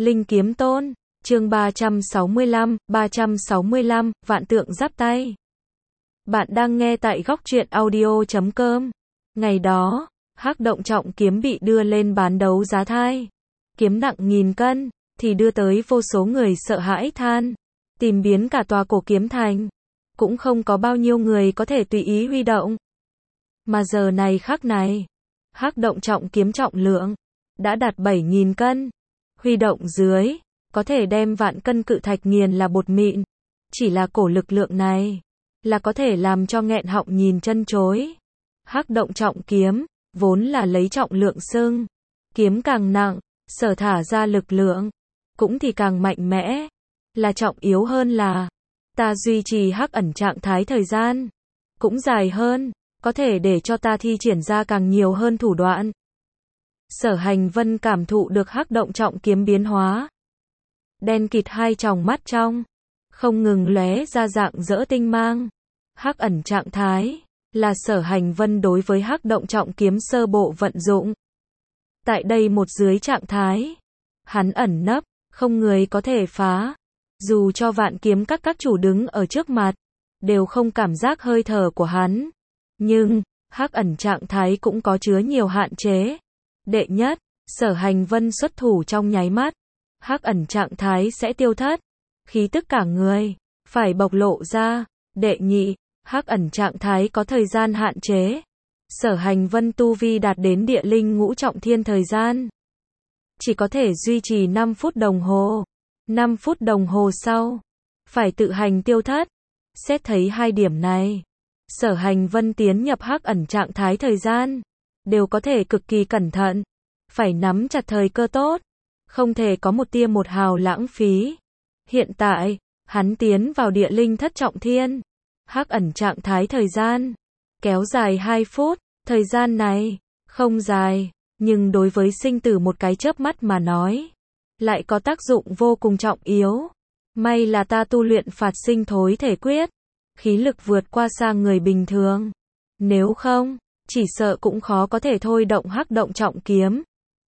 Linh Kiếm Tôn, chương 365, Vạn Tượng Giáp Tay. Bạn đang nghe tại góc truyện audio.com. Ngày đó, Hắc Động Trọng Kiếm bị đưa lên bán đấu giá thai. Kiếm nặng 1000 cân, thì đưa tới vô số người sợ hãi than. Tìm biến cả tòa cổ kiếm thành. Cũng không có bao nhiêu người có thể tùy ý huy động. Mà giờ này khắc này, Hắc Động Trọng Kiếm trọng lượng đã đạt 7000 cân. Huy động dưới, có thể đem vạn cân cự thạch nghiền là bột mịn. Chỉ là cổ lực lượng này, là có thể làm cho nghẹn họng nhìn chân chối. Hắc Động Trọng Kiếm, vốn là lấy trọng lượng xưng. Kiếm càng nặng, sở thả ra lực lượng, cũng thì càng mạnh mẽ. Là trọng yếu hơn là, ta duy trì hắc ẩn trạng thái thời gian, cũng dài hơn, có thể để cho ta thi triển ra càng nhiều hơn thủ đoạn. Sở Hành Vân cảm thụ được Hắc Động Trọng Kiếm biến hóa. Đen kịt hai tròng mắt trong, không ngừng lóe ra dạng dỡ tinh mang. Hắc ẩn trạng thái, là Sở Hành Vân đối với Hắc Động Trọng Kiếm sơ bộ vận dụng. Tại đây một dưới trạng thái, hắn ẩn nấp, không người có thể phá. Dù cho vạn kiếm các chủ đứng ở trước mặt, đều không cảm giác hơi thở của hắn. Nhưng, Hắc ẩn trạng thái cũng có chứa nhiều hạn chế. Đệ nhất, Sở Hành Vân xuất thủ trong nháy mắt, hắc ẩn trạng thái sẽ tiêu thất, khí tức cả người phải bộc lộ ra. Đệ nhị, hắc ẩn trạng thái có thời gian hạn chế. Sở Hành Vân tu vi đạt đến địa linh ngũ trọng thiên thời gian, chỉ có thể duy trì 5 phút đồng hồ. 5 phút đồng hồ sau, phải tự hành tiêu thất. Xét thấy hai điểm này, Sở Hành Vân tiến nhập hắc ẩn trạng thái thời gian, đều có thể cực kỳ cẩn thận, phải nắm chặt thời cơ tốt, không thể có một tia một hào lãng phí. Hiện tại, hắn tiến vào địa linh thất trọng thiên, hắc ẩn trạng thái thời gian, kéo dài 2 phút, thời gian này, không dài, nhưng đối với sinh tử một cái chớp mắt mà nói, lại có tác dụng vô cùng trọng yếu. May là ta tu luyện phạt sinh thối thể quyết, khí lực vượt qua xa người bình thường. Nếu không, chỉ sợ cũng khó có thể thôi động Hắc Động Trọng Kiếm.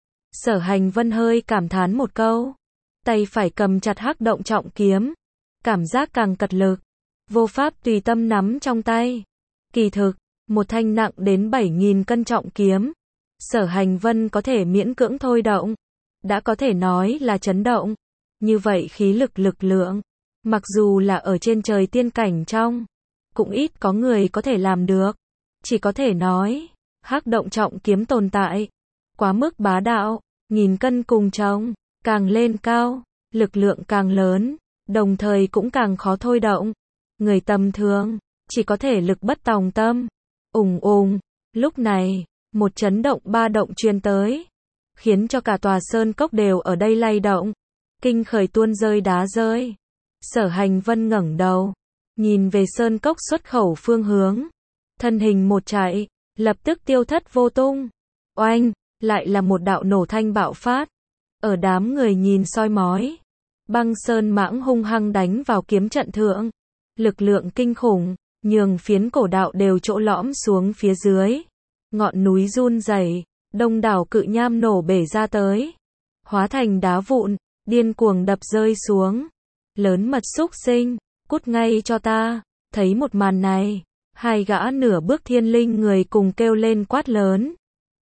Sở Hành Vân hơi cảm thán một câu, tay phải cầm chặt Hắc Động Trọng Kiếm, cảm giác càng cật lực, vô pháp tùy tâm nắm trong tay. Kỳ thực, một thanh nặng đến 7000 cân trọng kiếm, Sở Hành Vân có thể miễn cưỡng thôi động, đã có thể nói là chấn động. Như vậy khí lực lực lượng, mặc dù là ở trên trời tiên cảnh trong, cũng ít có người có thể làm được. Chỉ có thể nói, Hắc Động Trọng Kiếm tồn tại quá mức bá đạo. 1000 cân cùng chồng, càng lên cao, lực lượng càng lớn, đồng thời cũng càng khó thôi động. Người tầm thường, chỉ có thể lực bất tòng tâm. Ùng ùng, lúc này, một chấn động ba động truyền tới, khiến cho cả tòa sơn cốc đều ở đây lay động, kinh khởi tuôn rơi đá rơi. Sở Hành Vân ngẩng đầu, nhìn về sơn cốc xuất khẩu phương hướng, thân hình một chạy, lập tức tiêu thất vô tung. Oanh, lại là một đạo nổ thanh bạo phát. Ở đám người nhìn soi mói, Băng Sơn Mãng hung hăng đánh vào kiếm trận thượng. Lực lượng kinh khủng, nhường phiến cổ đạo đều chỗ lõm xuống phía dưới. Ngọn núi run rẩy, đông đảo cự nham nổ bể ra tới, hóa thành đá vụn, điên cuồng đập rơi xuống. Lớn mật xúc sinh, cút ngay cho ta. Thấy một màn này, hai gã nửa bước thiên linh người cùng kêu lên quát lớn.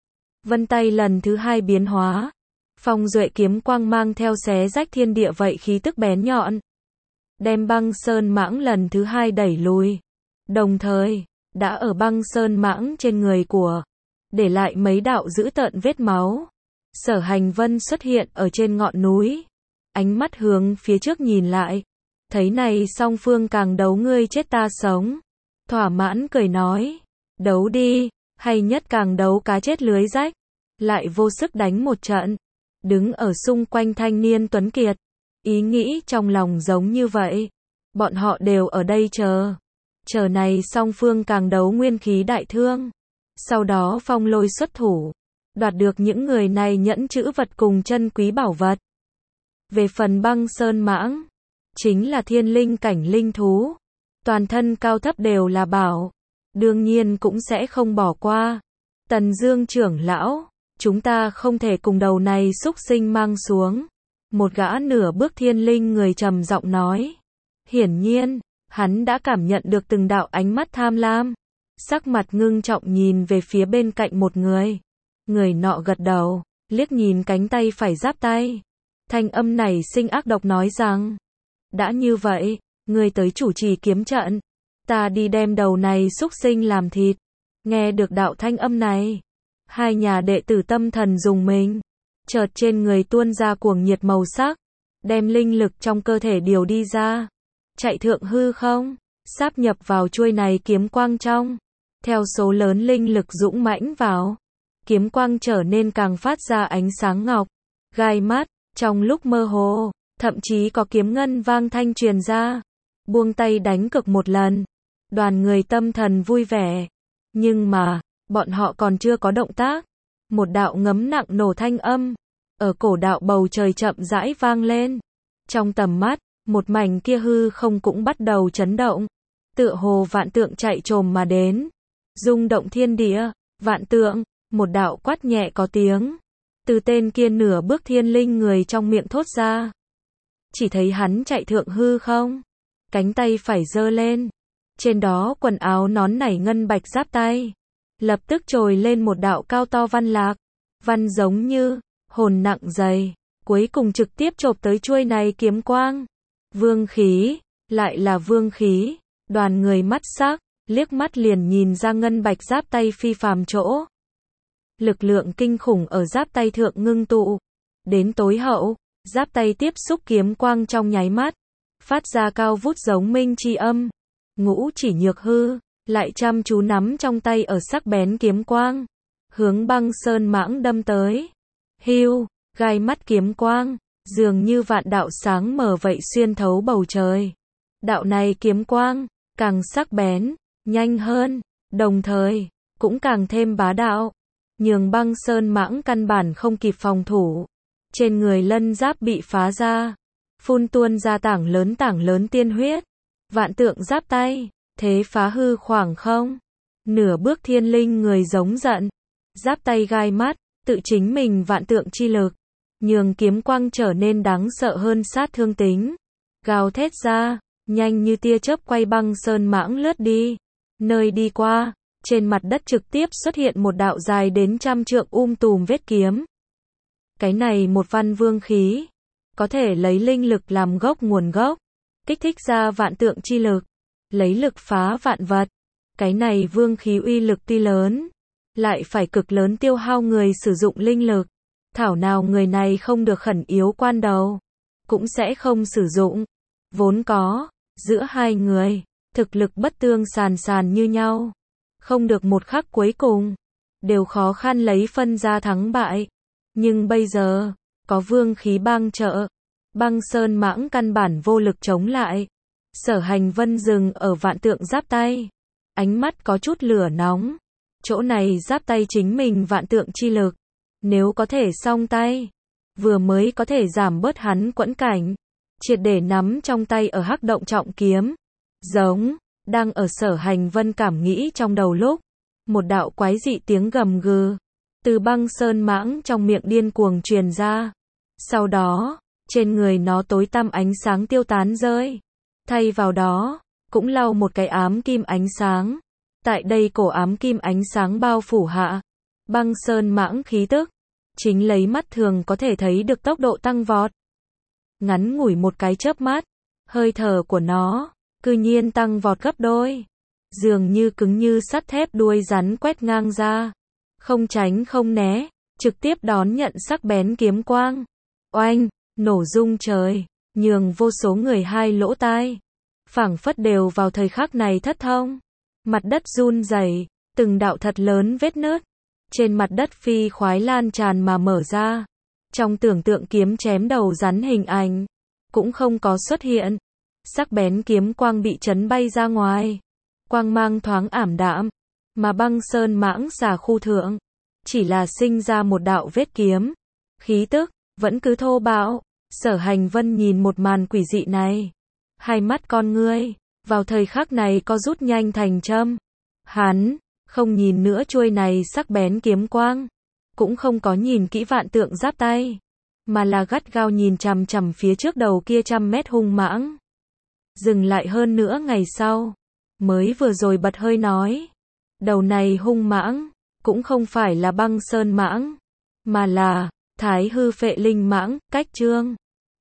Vân tay lần thứ hai biến hóa, phong duệ kiếm quang mang theo xé rách thiên địa vậy khí tức bén nhọn, đem Băng Sơn Mãng lần thứ hai đẩy lùi. Đồng thời, đã ở Băng Sơn Mãng trên người của, để lại mấy đạo dữ tợn vết máu. Sở Hành Vân xuất hiện ở trên ngọn núi, ánh mắt hướng phía trước nhìn lại, thấy này song phương càng đấu ngươi chết ta sống, thỏa mãn cười nói, đấu đi, hay nhất càng đấu cá chết lưới rách. Lại vô sức đánh một trận. Đứng ở xung quanh thanh niên tuấn kiệt, ý nghĩ trong lòng giống như vậy. Bọn họ đều ở đây chờ này song phương càng đấu nguyên khí đại thương. Sau đó Phong Lôi xuất thủ, đoạt được những người này nhẫn chữ vật cùng chân quý bảo vật. Về phần Băng Sơn Mãng, chính là thiên linh cảnh linh thú, toàn thân cao thấp đều là bảo, đương nhiên cũng sẽ không bỏ qua. Tần Dương trưởng lão, chúng ta không thể cùng đầu này xúc sinh mang xuống. Một gã nửa bước thiên linh người trầm giọng nói. Hiển nhiên, hắn đã cảm nhận được từng đạo ánh mắt tham lam. Sắc mặt ngưng trọng nhìn về phía bên cạnh một người. Người nọ gật đầu, liếc nhìn cánh tay phải giáp tay. Thanh âm này sinh ác độc nói rằng. Đã như vậy, ngươi tới chủ trì kiếm trận. Ta đi đem đầu này súc sinh làm thịt. Nghe được đạo thanh âm này. Hai nhà đệ tử tâm thần rùng mình. Chợt trên người tuôn ra cuồng nhiệt màu sắc. Đem linh lực trong cơ thể điều đi ra. Chạy thượng hư không. Sáp nhập vào chuôi này kiếm quang trong. Theo số lớn linh lực dũng mãnh vào. Kiếm quang trở nên càng phát ra ánh sáng ngọc. Gai mắt. Trong lúc mơ hồ. Thậm chí có kiếm ngân vang thanh truyền ra. Buông tay đánh cực một lần. Đoàn người tâm thần vui vẻ. Nhưng mà, bọn họ còn chưa có động tác. Một đạo ngấm nặng nổ thanh âm. Ở cổ đạo bầu trời chậm rãi vang lên. Trong tầm mắt, một mảnh kia hư không cũng bắt đầu chấn động. Tựa hồ vạn tượng chạy trồm mà đến. Rung động thiên địa, vạn tượng, một đạo quát nhẹ có tiếng. Từ tên kia nửa bước thiên linh người trong miệng thốt ra. Chỉ thấy hắn chạy thượng hư không. Cánh tay phải giơ lên. Trên đó quần áo nón nảy ngân bạch giáp tay. Lập tức trồi lên một đạo cao to văn lạc. Văn giống như, hồn nặng dày. Cuối cùng trực tiếp chộp tới chuôi này kiếm quang. Vương khí, lại là vương khí. Đoàn người mắt sắc, liếc mắt liền nhìn ra ngân bạch giáp tay phi phàm chỗ. Lực lượng kinh khủng ở giáp tay thượng ngưng tụ. Đến tối hậu, giáp tay tiếp xúc kiếm quang trong nháy mắt. Phát ra cao vút giống minh chi âm. Ngũ chỉ nhược hư, lại chăm chú nắm trong tay ở sắc bén kiếm quang. Hướng băng sơn mãng đâm tới. Hưu, gai mắt kiếm quang, dường như vạn đạo sáng mở vậy xuyên thấu bầu trời. Đạo này kiếm quang, càng sắc bén, nhanh hơn, đồng thời, cũng càng thêm bá đạo. Nhường băng sơn mãng căn bản không kịp phòng thủ. Trên người lân giáp bị phá ra. Phun tuôn ra tảng lớn tiên huyết. Vạn tượng giáp tay, thế phá hư khoảng không. Nửa bước thiên linh người giống giận. Giáp tay gai mắt, tự chính mình vạn tượng chi lực. Nhường kiếm quang trở nên đáng sợ hơn sát thương tính. Gào thét ra, nhanh như tia chớp quay băng sơn mãng lướt đi. Nơi đi qua, trên mặt đất trực tiếp xuất hiện một đạo dài đến 100 trượng tùm vết kiếm. Cái này một văn vương khí. Có thể lấy linh lực làm gốc nguồn gốc. Kích thích ra vạn tượng chi lực. Lấy lực phá vạn vật. Cái này vương khí uy lực tuy lớn. Lại phải cực lớn tiêu hao người sử dụng linh lực. Thảo nào người này không được khẩn yếu quan đầu. Cũng sẽ không sử dụng. Vốn có, giữa hai người, thực lực bất tương sàn như nhau. Không được một khắc cuối cùng. Đều khó khăn lấy phân ra thắng bại. Nhưng bây giờ, có vương khí bang trợ. Băng sơn mãng căn bản vô lực chống lại. Sở Hành Vân dừng ở vạn tượng giáp tay. Ánh mắt có chút lửa nóng. Chỗ này giáp tay chính mình vạn tượng chi lực. Nếu có thể song tay. Vừa mới có thể giảm bớt hắn quẫn cảnh. Triệt để nắm trong tay ở hắc động trọng kiếm. Giống, đang ở Sở Hành Vân cảm nghĩ trong đầu lúc. Một đạo quái dị tiếng gầm gừ. Từ băng sơn mãng trong miệng điên cuồng truyền ra. Sau đó, trên người nó tối tăm ánh sáng tiêu tán rơi. Thay vào đó, cũng lau một cái ám kim ánh sáng. Tại đây cổ ám kim ánh sáng bao phủ hạ. Băng sơn mãng khí tức. Chính lấy mắt thường có thể thấy được tốc độ tăng vọt. Ngắn ngủi một cái chớp mắt. Hơi thở của nó, cư nhiên tăng vọt gấp đôi. Dường như cứng như sắt thép đuôi rắn quét ngang ra. Không tránh không né, trực tiếp đón nhận sắc bén kiếm quang. Oanh, nổ rung trời, nhường vô số người hai lỗ tai. Phảng phất đều vào thời khắc này thất thông. Mặt đất run rẩy, từng đạo thật lớn vết nứt. Trên mặt đất phi khoái lan tràn mà mở ra. Trong tưởng tượng kiếm chém đầu rắn hình ảnh, cũng không có xuất hiện. Sắc bén kiếm quang bị chấn bay ra ngoài. Quang mang thoáng ảm đạm. Mà băng sơn mãng xà khu thượng. Chỉ là sinh ra một đạo vết kiếm. Khí tức, vẫn cứ thô bạo. Sở Hành Vân nhìn một màn quỷ dị này. Hai mắt con ngươi, vào thời khắc này có rút nhanh thành châm. Hắn, không nhìn nữa chuôi này sắc bén kiếm quang. Cũng không có nhìn kỹ vạn tượng giáp tay. mà là gắt gao nhìn chằm chằm phía trước đầu kia trăm mét hung mãng. Dừng lại hơn nữa ngày sau, mới vừa rồi bật hơi nói, đầu này hung mãng, cũng không phải là băng sơn mãng, mà là Thái hư phệ linh mãng, cách chương.